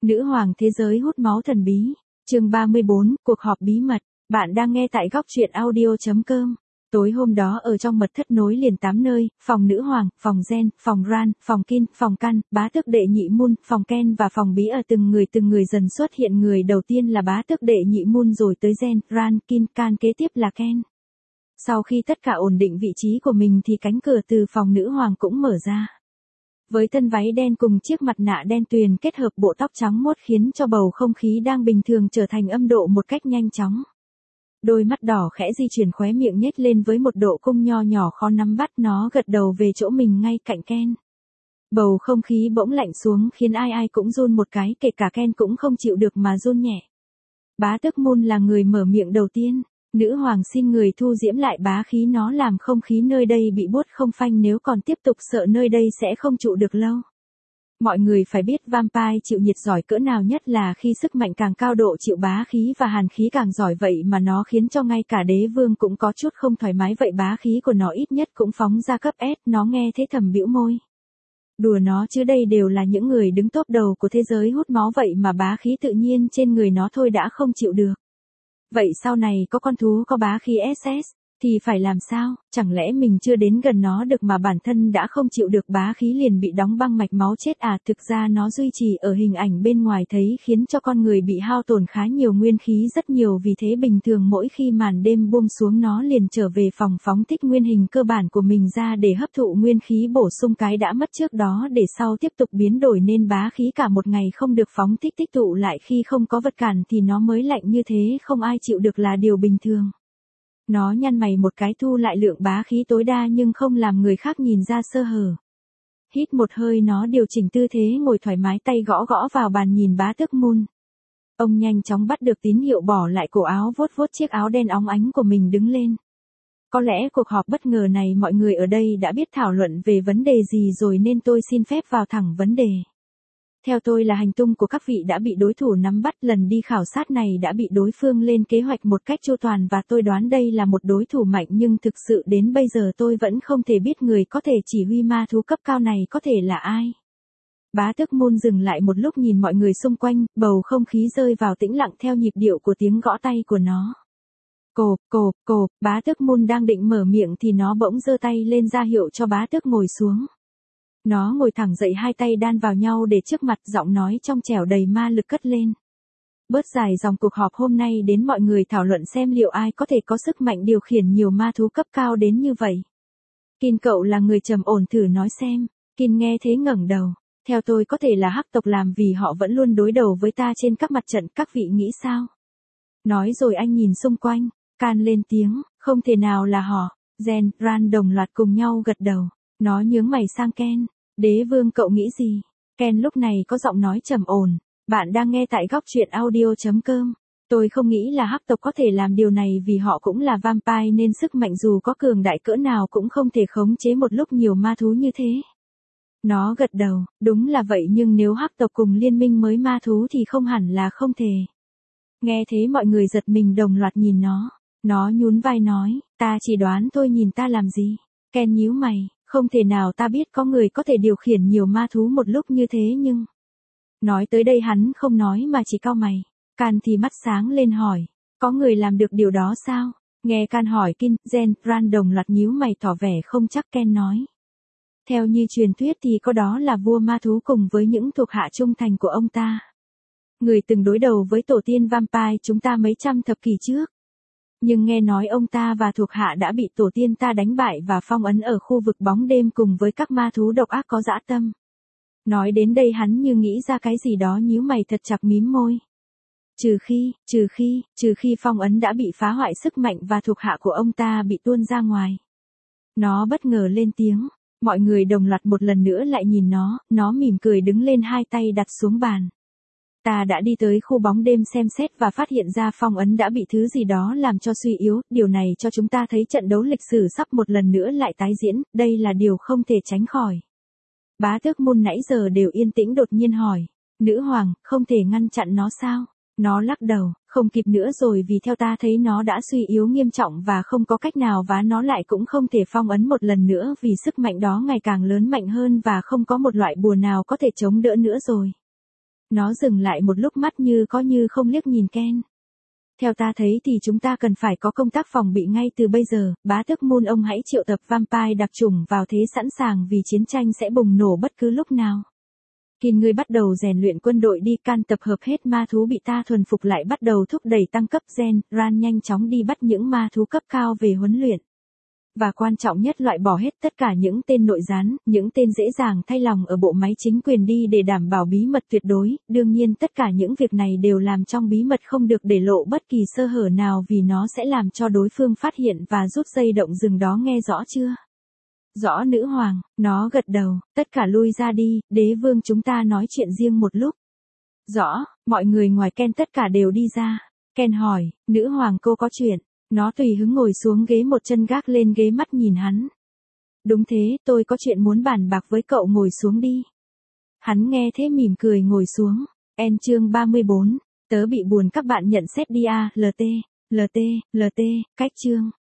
Nữ hoàng thế giới hút máu thần bí. Chương 34, cuộc họp bí mật. Bạn đang nghe tại góc truyện audio.com. Tối hôm đó ở trong mật thất nối liền 8 nơi, phòng nữ hoàng, phòng Gen, phòng Ran, phòng Kin, phòng Can, bá tước đệ nhị Mun, phòng Ken và phòng bí ở từng người dần xuất hiện. Người đầu tiên là bá tước đệ nhị Mun, rồi tới Gen, Ran, Kin, Can, kế tiếp là Ken. Sau khi tất cả ổn định vị trí của mình thì cánh cửa từ phòng nữ hoàng cũng mở ra. Với thân váy đen cùng chiếc mặt nạ đen tuyền kết hợp bộ tóc trắng muốt khiến cho bầu không khí đang bình thường trở thành âm độ một cách nhanh chóng. Đôi mắt đỏ khẽ di chuyển, khóe miệng nhếch lên với một độ cung nho nhỏ khó nắm bắt. Nó gật đầu về chỗ mình ngay cạnh Ken. Bầu không khí bỗng lạnh xuống khiến ai cũng run một cái, kể cả Ken cũng không chịu được mà run nhẹ. Bá tước Mun là người mở miệng đầu tiên. Nữ hoàng xin người thu diễm lại bá khí, nó làm không khí nơi đây bị buốt không phanh, nếu còn tiếp tục sợ nơi đây sẽ không trụ được lâu. Mọi người phải biết vampire chịu nhiệt giỏi cỡ nào, nhất là khi sức mạnh càng cao độ chịu bá khí và hàn khí càng giỏi, vậy mà nó khiến cho ngay cả đế vương cũng có chút không thoải mái. Vậy bá khí của nó ít nhất cũng phóng ra cấp S, nó nghe thế thầm bĩu môi. Đùa nó chứ, đây đều là những người đứng top đầu của thế giới hút máu, vậy mà bá khí tự nhiên trên người nó thôi đã không chịu được. Vậy sau này có con thú có bá khí SS, thì phải làm sao? Chẳng lẽ mình chưa đến gần nó được mà bản thân đã không chịu được bá khí liền bị đóng băng mạch máu chết à? Thực ra nó duy trì ở hình ảnh bên ngoài thấy khiến cho con người bị hao tổn khá nhiều nguyên khí, rất nhiều, vì thế bình thường mỗi khi màn đêm buông xuống nó liền trở về phòng phóng thích nguyên hình cơ bản của mình ra để hấp thụ nguyên khí, bổ sung cái đã mất trước đó để sau tiếp tục biến đổi nên bá khí cả một ngày không được phóng thích, tích tụ lại khi không có vật cản thì nó mới lạnh như thế, không ai chịu được là điều bình thường. Nó nhăn mày một cái, thu lại lượng bá khí tối đa nhưng không làm người khác nhìn ra sơ hở. Hít một hơi, nó điều chỉnh tư thế ngồi thoải mái, tay gõ gõ vào bàn nhìn bá tước Mun. Ông nhanh chóng bắt được tín hiệu, bỏ lại cổ áo, vuốt vuốt chiếc áo đen óng ánh của mình, đứng lên. Có lẽ cuộc họp bất ngờ này mọi người ở đây đã biết thảo luận về vấn đề gì rồi nên tôi xin phép vào thẳng vấn đề. Theo tôi là hành tung của các vị đã bị đối thủ nắm bắt, lần đi khảo sát này đã bị đối phương lên kế hoạch một cách chu toàn và tôi đoán đây là một đối thủ mạnh, nhưng thực sự đến bây giờ tôi vẫn không thể biết người có thể chỉ huy ma thú cấp cao này có thể là ai. Bá tước Mun dừng lại một lúc nhìn mọi người xung quanh, bầu không khí rơi vào tĩnh lặng theo nhịp điệu của tiếng gõ tay của nó. Cộp, bá tước Mun đang định mở miệng thì nó bỗng giơ tay lên ra hiệu cho bá tước ngồi xuống. Nó ngồi thẳng dậy, hai tay đan vào nhau để trước mặt, giọng nói trong trẻo đầy ma lực cất lên. Bớt dài dòng, cuộc họp hôm nay đến mọi người thảo luận xem liệu ai có thể có sức mạnh điều khiển nhiều ma thú cấp cao đến như vậy. Kin, cậu là người trầm ổn, thử nói xem. Kin nghe thế ngẩng đầu. Theo tôi có thể là hắc tộc làm vì họ vẫn luôn đối đầu với ta trên các mặt trận, các vị nghĩ sao? Nói rồi anh nhìn xung quanh. Can lên tiếng, không thể nào là họ. Gen, Ran đồng loạt cùng nhau gật đầu. Nó nhướng mày sang Ken. Đế vương cậu nghĩ gì? Ken lúc này có giọng nói trầm ổn. Bạn đang nghe tại góc truyện audio.com. Tôi không nghĩ là hắc tộc có thể làm điều này vì họ cũng là vampire nên sức mạnh dù có cường đại cỡ nào cũng không thể khống chế một lúc nhiều ma thú như thế. Nó gật đầu, đúng là vậy, nhưng nếu hắc tộc cùng liên minh mới ma thú thì không hẳn là không thể. Nghe thế mọi người giật mình đồng loạt nhìn nó. Nó nhún vai nói, ta chỉ đoán thôi, nhìn ta làm gì? Ken nhíu mày. Không thể nào, ta biết có người có thể điều khiển nhiều ma thú một lúc như thế nhưng... Nói tới đây hắn không nói mà chỉ cau mày. Can thì mắt sáng lên hỏi. Có người làm được điều đó sao? Nghe Can hỏi, Kin, Gen, Ran đồng loạt nhíu mày tỏ vẻ không chắc. Ken nói. Theo như truyền thuyết thì có đó là vua ma thú cùng với những thuộc hạ trung thành của ông ta. Người từng đối đầu với tổ tiên vampire chúng ta mấy trăm thập kỷ trước. Nhưng nghe nói ông ta và thuộc hạ đã bị tổ tiên ta đánh bại và phong ấn ở khu vực bóng đêm cùng với các ma thú độc ác có dã tâm. Nói đến đây hắn như nghĩ ra cái gì đó, nhíu mày thật chặt, mím môi. Trừ khi phong ấn đã bị phá hoại, sức mạnh và thuộc hạ của ông ta bị tuôn ra ngoài. Nó bất ngờ lên tiếng. Mọi người đồng loạt một lần nữa lại nhìn nó mỉm cười đứng lên, hai tay đặt xuống bàn. Ta đã đi tới khu bóng đêm xem xét và phát hiện ra phong ấn đã bị thứ gì đó làm cho suy yếu, điều này cho chúng ta thấy trận đấu lịch sử sắp một lần nữa lại tái diễn, đây là điều không thể tránh khỏi. Bá tước Mun nãy giờ đều yên tĩnh đột nhiên hỏi, nữ hoàng, không thể ngăn chặn nó sao? Nó lắc đầu, không kịp nữa rồi, vì theo ta thấy nó đã suy yếu nghiêm trọng và không có cách nào, và nó lại cũng không thể phong ấn một lần nữa vì sức mạnh đó ngày càng lớn mạnh hơn và không có một loại bùa nào có thể chống đỡ nữa rồi. Nó dừng lại một lúc, mắt như có như không liếc nhìn Ken. Theo ta thấy thì chúng ta cần phải có công tác phòng bị ngay từ bây giờ, bá tước Moon, ông hãy triệu tập vampire đặc chủng vào thế sẵn sàng vì chiến tranh sẽ bùng nổ bất cứ lúc nào. Kin, ngươi bắt đầu rèn luyện quân đội đi, Can tập hợp hết ma thú bị ta thuần phục lại, bắt đầu thúc đẩy tăng cấp gen, Ran nhanh chóng đi bắt những ma thú cấp cao về huấn luyện. Và quan trọng nhất, loại bỏ hết tất cả những tên nội gián, những tên dễ dàng thay lòng ở bộ máy chính quyền đi để đảm bảo bí mật tuyệt đối, đương nhiên tất cả những việc này đều làm trong bí mật, không được để lộ bất kỳ sơ hở nào vì nó sẽ làm cho đối phương phát hiện và rút dây động rừng đó, nghe rõ chưa? Rõ nữ hoàng, nó gật đầu, tất cả lui ra đi, đế vương chúng ta nói chuyện riêng một lúc. Rõ, mọi người ngoài Ken tất cả đều đi ra. Ken hỏi, nữ hoàng cô có chuyện. Nó tùy hứng ngồi xuống ghế, một chân gác lên ghế, mắt nhìn hắn. Đúng thế, tôi có chuyện muốn bàn bạc với cậu, ngồi xuống đi. Hắn nghe thế mỉm cười ngồi xuống. Chương 34, tớ bị buồn, các bạn nhận xét đi LT, cách chương.